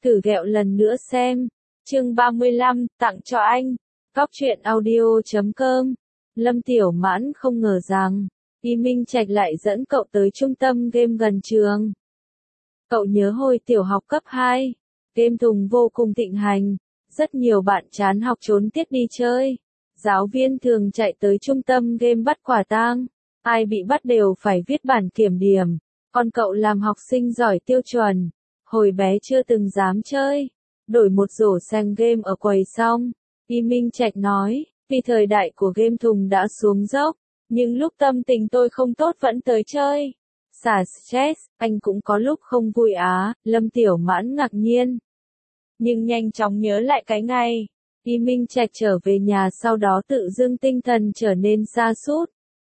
Thử ghẹo lần nữa xem. Chương 35, tặng cho anh. Góc truyện audio.com. Lâm Tiểu Mãn không ngờ rằng, Y Minh Trạch lại dẫn cậu tới trung tâm game gần trường. Cậu nhớ hồi tiểu học cấp 2, game thùng vô cùng thịnh hành, rất nhiều bạn chán học trốn tiết đi chơi. Giáo viên thường chạy tới trung tâm game bắt quả tang, ai bị bắt đều phải viết bản kiểm điểm, còn cậu làm học sinh giỏi tiêu chuẩn, hồi bé chưa từng dám chơi, đổi một rổ sang game ở quầy xong. Y Minh Trạch nói, vì thời đại của game thùng đã xuống dốc, nhưng lúc tâm tình tôi không tốt vẫn tới chơi. Xả stress, anh cũng có lúc không vui á, Lâm Tiểu Mãn ngạc nhiên. Nhưng nhanh chóng nhớ lại cái ngày, Y Minh Trạch trở về nhà sau đó tự dưng tinh thần trở nên sa sút.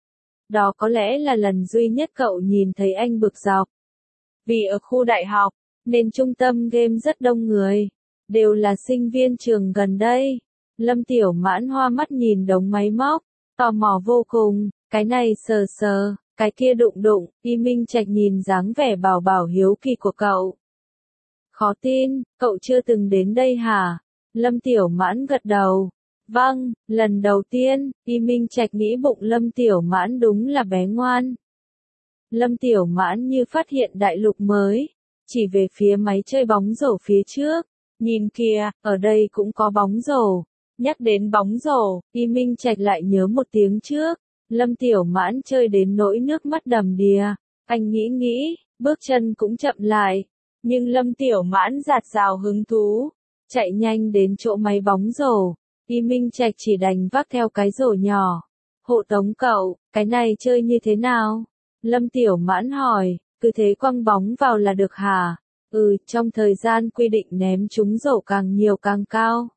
Đó có lẽ là lần duy nhất cậu nhìn thấy anh bực dọc. Vì ở khu đại học, nên trung tâm game rất đông người, đều là sinh viên trường gần đây. Lâm Tiểu Mãn hoa mắt nhìn đống máy móc, tò mò vô cùng, cái này sờ sờ, cái kia đụng đụng. Y Minh Trạch nhìn dáng vẻ bảo bảo hiếu kỳ của cậu. Khó tin, cậu chưa từng đến đây hả? Lâm Tiểu Mãn gật đầu. Vâng, lần đầu tiên. Y Minh Trạch nghĩ bụng Lâm Tiểu Mãn đúng là bé ngoan. Lâm Tiểu Mãn như phát hiện đại lục mới, chỉ về phía máy chơi bóng rổ phía trước. Nhìn kìa, ở đây cũng có bóng rổ. Nhắc đến bóng rổ, Y Minh Trạch lại nhớ một tiếng trước. Lâm Tiểu Mãn chơi đến nỗi nước mắt đầm đìa. Anh nghĩ, bước chân cũng chậm lại. Nhưng Lâm Tiểu Mãn dạt dào hứng thú, chạy nhanh đến chỗ máy bóng rổ. Y Minh Trạch chỉ đành vác theo cái rổ nhỏ. Hộ tống cậu, cái này chơi như thế nào? Lâm Tiểu Mãn hỏi, cứ thế quăng bóng vào là được hả? Trong thời gian quy định ném trúng rổ càng nhiều càng cao.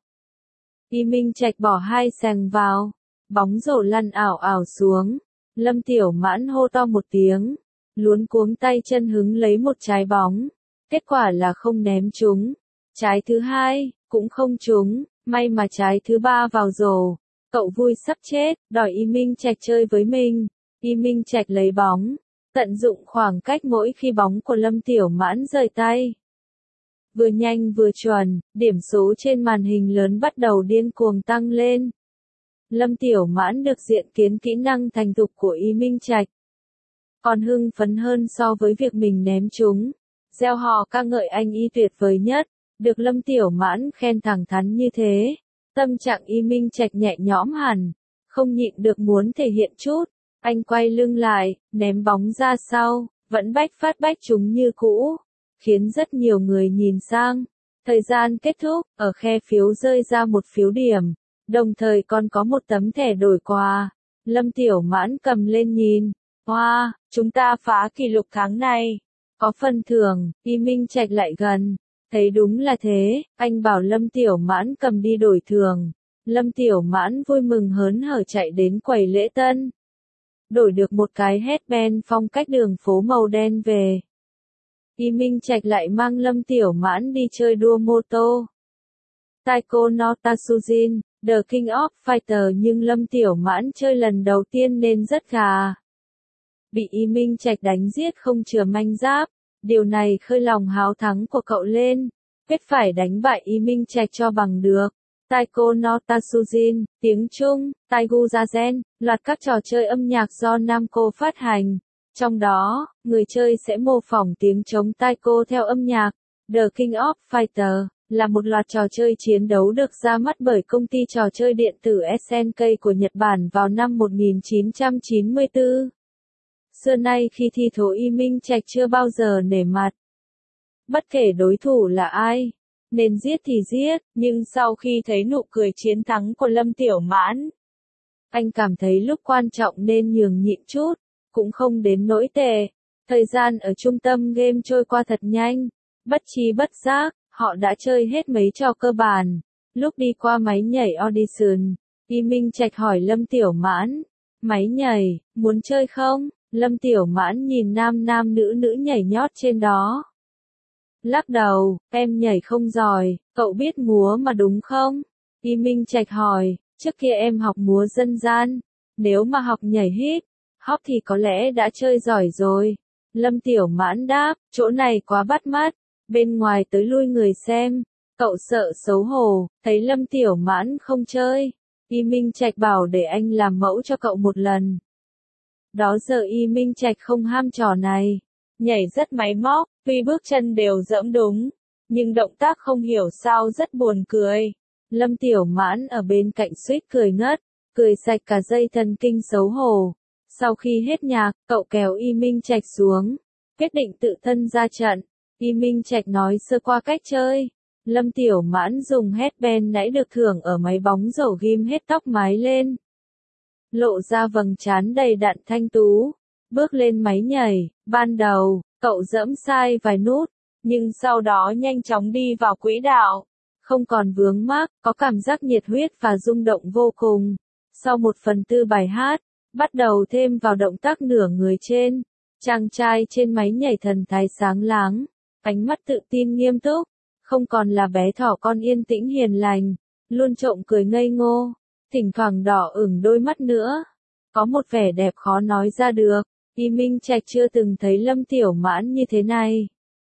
Y Minh Trạch bỏ 2 sàng vào, bóng rổ lăn ảo ảo xuống. Lâm Tiểu Mãn hô to một tiếng, luống cuống tay chân hứng lấy một trái bóng. Kết quả là không ném trúng. Trái thứ 2, cũng không trúng, may mà trái thứ 3 vào rổ. Cậu vui sắp chết, đòi Y Minh Trạch chơi với mình. Y Minh Trạch lấy bóng, tận dụng khoảng cách mỗi khi bóng của Lâm Tiểu Mãn rời tay. Vừa nhanh vừa chuẩn, điểm số trên màn hình lớn bắt đầu điên cuồng tăng lên. Lâm Tiểu Mãn được diện kiến kỹ năng thành thục của Y Minh Trạch. Còn hưng phấn hơn so với việc mình ném trúng. Gieo hò ca ngợi anh y tuyệt vời nhất, được Lâm Tiểu Mãn khen thẳng thắn như thế. Tâm trạng Y Minh Trạch nhẹ nhõm hẳn, không nhịn được muốn thể hiện chút. Anh quay lưng lại, ném bóng ra sau, vẫn bách trúng như cũ, khiến rất nhiều người nhìn sang. Thời gian kết thúc, ở khe phiếu rơi ra một phiếu điểm, đồng thời còn có một tấm thẻ đổi quà. Lâm Tiểu Mãn cầm lên nhìn, wow, chúng ta phá kỷ lục tháng này. Có phần thưởng. Y Minh Trạch lại gần, thấy đúng là thế, anh bảo Lâm Tiểu Mãn cầm đi đổi thưởng. Lâm Tiểu Mãn vui mừng hớn hở chạy đến quầy lễ tân. Đổi được một cái headband phong cách đường phố màu đen về. Y Minh Trạch lại mang Lâm Tiểu Mãn đi chơi đua mô tô. Taiko no Tatsujin, The King of Fighter, nhưng Lâm Tiểu Mãn chơi lần đầu tiên nên rất gà. Bị Y Minh Trạch đánh giết không chừa manh giáp, điều này khơi lòng háo thắng của cậu lên, quyết phải đánh bại Y Minh Trạch cho bằng được. Taiko no Tatsujin, tiếng Trung, Taigu Zazen, loạt các trò chơi âm nhạc do Namco phát hành. Trong đó, người chơi sẽ mô phỏng tiếng trống taiko theo âm nhạc. The King of Fighter là một loạt trò chơi chiến đấu được ra mắt bởi công ty trò chơi điện tử SNK của Nhật Bản vào năm 1994. Xưa nay khi thi thố Y Minh Trạch chưa bao giờ nể mặt. Bất kể đối thủ là ai, nên giết thì giết, nhưng sau khi thấy nụ cười chiến thắng của Lâm Tiểu Mãn, anh cảm thấy lúc quan trọng nên nhường nhịn chút, cũng không đến nỗi tệ. Thời gian ở trung tâm game trôi qua thật nhanh, bất tri bất giác, họ đã chơi hết mấy trò cơ bản. Lúc đi qua máy nhảy audition, Y Minh Trạch hỏi Lâm Tiểu Mãn, máy nhảy, muốn chơi không? Lâm Tiểu Mãn nhìn nam nữ nhảy nhót trên đó. Lắc đầu, em nhảy không giỏi, cậu biết múa mà đúng không? Y Minh Trạch hỏi, trước kia em học múa dân gian, nếu mà học nhảy hip hop thì có lẽ đã chơi giỏi rồi. Lâm Tiểu Mãn đáp, chỗ này quá bắt mắt, bên ngoài tới lui người xem. Cậu sợ xấu hổ, thấy Lâm Tiểu Mãn không chơi. Y Minh Trạch bảo để anh làm mẫu cho cậu một lần. Đó giờ Y Minh Trạch không ham trò này. Nhảy rất máy móc, tuy bước chân đều dẫm đúng, nhưng động tác không hiểu sao rất buồn cười. Lâm Tiểu Mãn ở bên cạnh suýt cười ngất, cười sạch cả dây thần kinh xấu hổ. Sau khi hết nhạc, cậu kéo Y Minh Trạch xuống, quyết định tự thân ra trận. Y Minh Trạch nói sơ qua cách chơi. Lâm Tiểu Mãn dùng headband nãy được thưởng ở máy bóng rổ ghim hết tóc mái lên, lộ ra vầng trán đầy đặn thanh tú, bước lên máy nhảy. Ban đầu, cậu dẫm sai vài nút, nhưng sau đó nhanh chóng đi vào quỹ đạo, không còn vướng mắc, có cảm giác nhiệt huyết và rung động vô cùng. Sau 1/4 bài hát, bắt đầu thêm vào động tác nửa người trên, chàng trai trên máy nhảy thần thái sáng láng, ánh mắt tự tin nghiêm túc, không còn là bé thỏ con yên tĩnh hiền lành, luôn trộm cười ngây ngô, thỉnh thoảng đỏ ửng đôi mắt nữa, có một vẻ đẹp khó nói ra được. Y Minh Trạch chưa từng thấy Lâm Tiểu Mãn như thế này.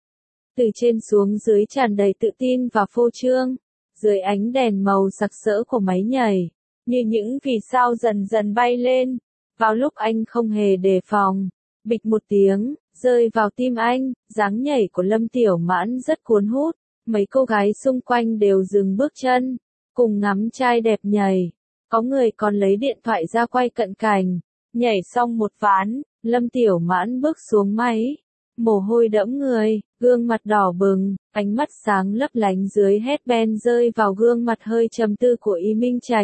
Từ trên xuống dưới tràn đầy tự tin và phô trương, dưới ánh đèn màu sặc sỡ của máy nhảy, như những vì sao dần dần bay lên. Vào lúc anh không hề đề phòng, bịch một tiếng, rơi vào tim anh. Dáng nhảy của Lâm Tiểu Mãn rất cuốn hút, mấy cô gái xung quanh đều dừng bước chân, cùng ngắm trai đẹp nhảy. Có người còn lấy điện thoại ra quay cận cảnh. Nhảy xong một ván, Lâm Tiểu Mãn bước xuống máy, mồ hôi đẫm người, gương mặt đỏ bừng, ánh mắt sáng lấp lánh dưới headband rơi vào gương mặt hơi trầm tư của Y Minh Trạch.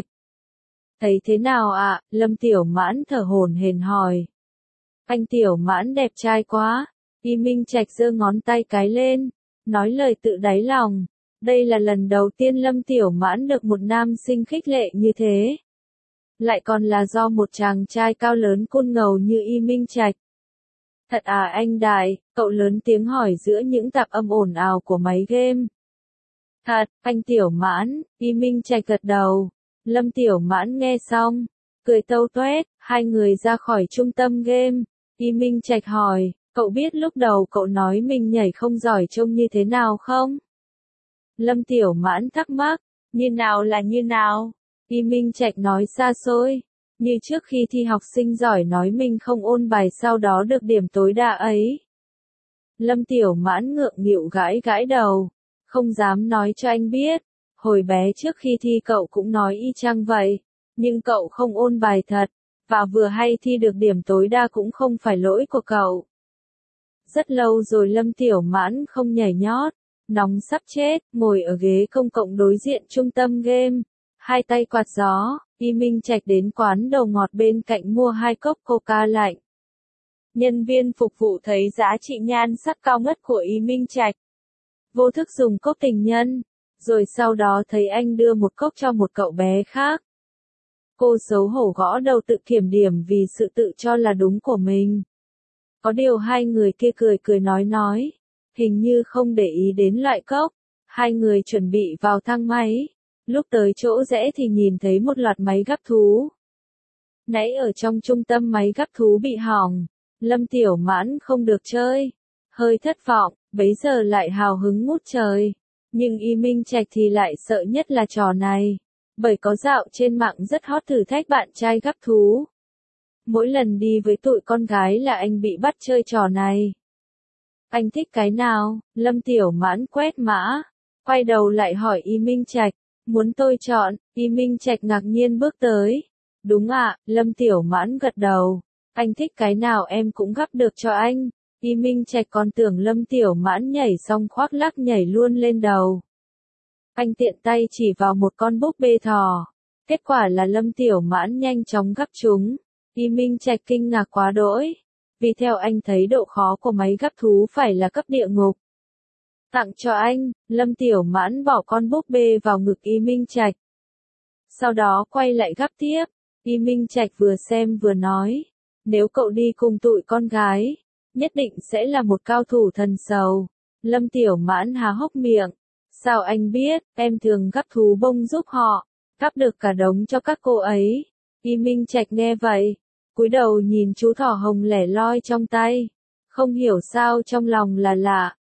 Thấy thế nào ạ? Lâm Tiểu Mãn thở hổn hển hỏi. Anh Tiểu Mãn đẹp trai quá. Y Minh Trạch giơ ngón tay cái lên, nói lời tự đáy lòng. Đây là lần đầu tiên Lâm Tiểu Mãn được một nam sinh khích lệ như thế. Lại còn là do một chàng trai cao lớn côn ngầu như Y Minh Trạch. Thật à anh Đại, cậu lớn tiếng hỏi giữa những tạp âm ồn ào của máy game. Thật, anh Tiểu Mãn. Y Minh Trạch gật đầu. Lâm Tiểu Mãn nghe xong, cười tâu toét. Hai người ra khỏi trung tâm game. Y Minh Trạch hỏi, cậu biết lúc đầu cậu nói mình nhảy không giỏi trông như thế nào không? Lâm Tiểu Mãn thắc mắc, như nào là như nào? Y Minh Trạch nói xa xôi, như trước khi thi học sinh giỏi nói mình không ôn bài sau đó được điểm tối đa ấy. Lâm Tiểu Mãn ngượng nghịu gãi gãi đầu, không dám nói cho anh biết, hồi bé trước khi thi cậu cũng nói y chang vậy, nhưng cậu không ôn bài thật, và vừa hay thi được điểm tối đa cũng không phải lỗi của cậu. Rất lâu rồi Lâm Tiểu Mãn không nhảy nhót, nóng sắp chết, ngồi ở ghế công cộng đối diện trung tâm game. Hai tay quạt gió, Y Minh Trạch đến quán đầu ngọt bên cạnh mua 2 cốc coca lạnh. Nhân viên phục vụ thấy giá trị nhan sắc cao ngất của Y Minh Trạch, vô thức dùng cốc tình nhân, rồi sau đó thấy anh đưa một cốc cho một cậu bé khác. Cô xấu hổ gõ đầu tự kiểm điểm vì sự tự cho là đúng của mình. Có điều hai người kia cười cười nói, hình như không để ý đến loại cốc. Hai người chuẩn bị vào thang máy. Lúc tới chỗ rẽ thì nhìn thấy một loạt máy gắp thú. Nãy ở trong trung tâm máy gắp thú bị hỏng, Lâm Tiểu Mãn không được chơi. Hơi thất vọng, bấy giờ lại hào hứng ngút trời. Nhưng Y Minh Trạch thì lại sợ nhất là trò này. Bởi có dạo trên mạng rất hot thử thách bạn trai gắp thú. Mỗi lần đi với tụi con gái là anh bị bắt chơi trò này. Anh thích cái nào? Lâm Tiểu Mãn quét mã, quay đầu lại hỏi Y Minh Trạch. Muốn tôi chọn? Y Minh Trạch ngạc nhiên bước tới. Đúng ạ, Lâm Tiểu Mãn gật đầu. Anh thích cái nào em cũng gắp được cho anh. Y Minh Trạch còn tưởng Lâm Tiểu Mãn nhảy xong khoác lác nhảy luôn lên đầu. Anh tiện tay chỉ vào một con búp bê thỏ. Kết quả là Lâm Tiểu Mãn nhanh chóng gắp chúng. Y Minh Trạch kinh ngạc quá đỗi. Vì theo anh thấy độ khó của máy gắp thú phải là cấp địa ngục. Tặng cho anh, Lâm Tiểu Mãn bỏ con búp bê vào ngực Y Minh Trạch. Sau đó quay lại gắp tiếp. Y Minh Trạch vừa xem vừa nói. Nếu cậu đi cùng tụi con gái, nhất định sẽ là một cao thủ thần sầu. Lâm Tiểu Mãn há hốc miệng. Sao anh biết, em thường gắp thú bông giúp họ, gắp được cả đống cho các cô ấy. Y Minh Trạch nghe vậy, cúi đầu nhìn chú thỏ hồng lẻ loi trong tay. Không hiểu sao trong lòng là lạ,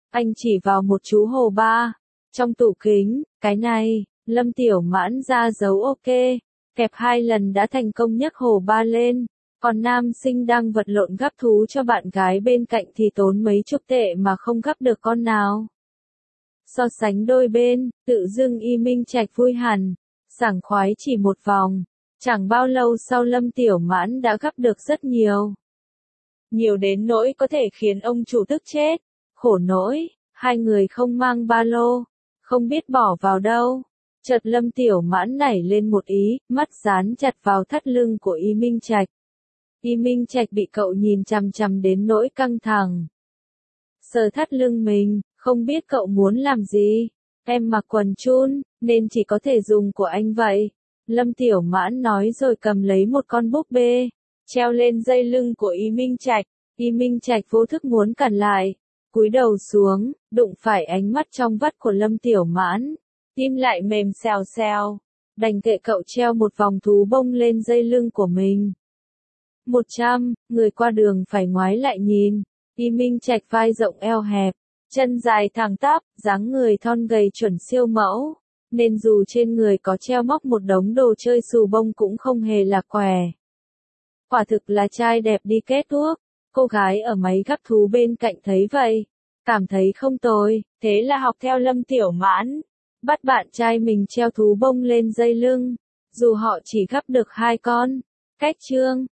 Anh chỉ vào một chú hồ ba. Trong tủ kính, cái này, Lâm Tiểu Mãn ra dấu ok. Kẹp 2 lần đã thành công nhấc hồ ba lên. Còn nam sinh đang vật lộn gắp thú cho bạn gái bên cạnh thì tốn mấy chục tệ mà không gắp được con nào. So sánh đôi bên, tự dưng Y Minh Trạch vui hẳn, sảng khoái chỉ một vòng. Chẳng bao lâu sau Lâm Tiểu Mãn đã gắp được rất nhiều. Nhiều đến nỗi có thể khiến ông chủ tức chết. Khổ nỗi, hai người không mang ba lô, không biết bỏ vào đâu. Chợt Lâm Tiểu Mãn nảy lên một ý, mắt dán chặt vào thắt lưng của Y Minh Trạch. Y Minh Trạch bị cậu nhìn chằm chằm đến nỗi căng thẳng. Sờ thắt lưng mình, không biết cậu muốn làm gì. Em mặc quần chun, nên chỉ có thể dùng của anh vậy. Lâm Tiểu Mãn nói rồi cầm lấy một con búp bê, treo lên dây lưng của Y Minh Trạch. Y Minh Trạch vô thức muốn cản lại, cúi đầu xuống, đụng phải ánh mắt trong vắt của Lâm Tiểu Mãn. Tim lại mềm xèo xèo, đành kệ cậu treo một vòng thú bông lên dây lưng của mình. 100, người qua đường phải ngoái lại nhìn. Y Minh Trạch vai rộng eo hẹp, chân dài thẳng tắp, dáng người thon gầy chuẩn siêu mẫu, nên dù trên người có treo móc một đống đồ chơi xù bông cũng không hề là què. Quả thực là trai đẹp đi kết thuốc. Cô gái ở máy gắp thú bên cạnh thấy vậy, cảm thấy không tồi, thế là học theo Lâm Tiểu Mãn, bắt bạn trai mình treo thú bông lên dây lưng, dù họ chỉ gắp được 2 con. Cách chương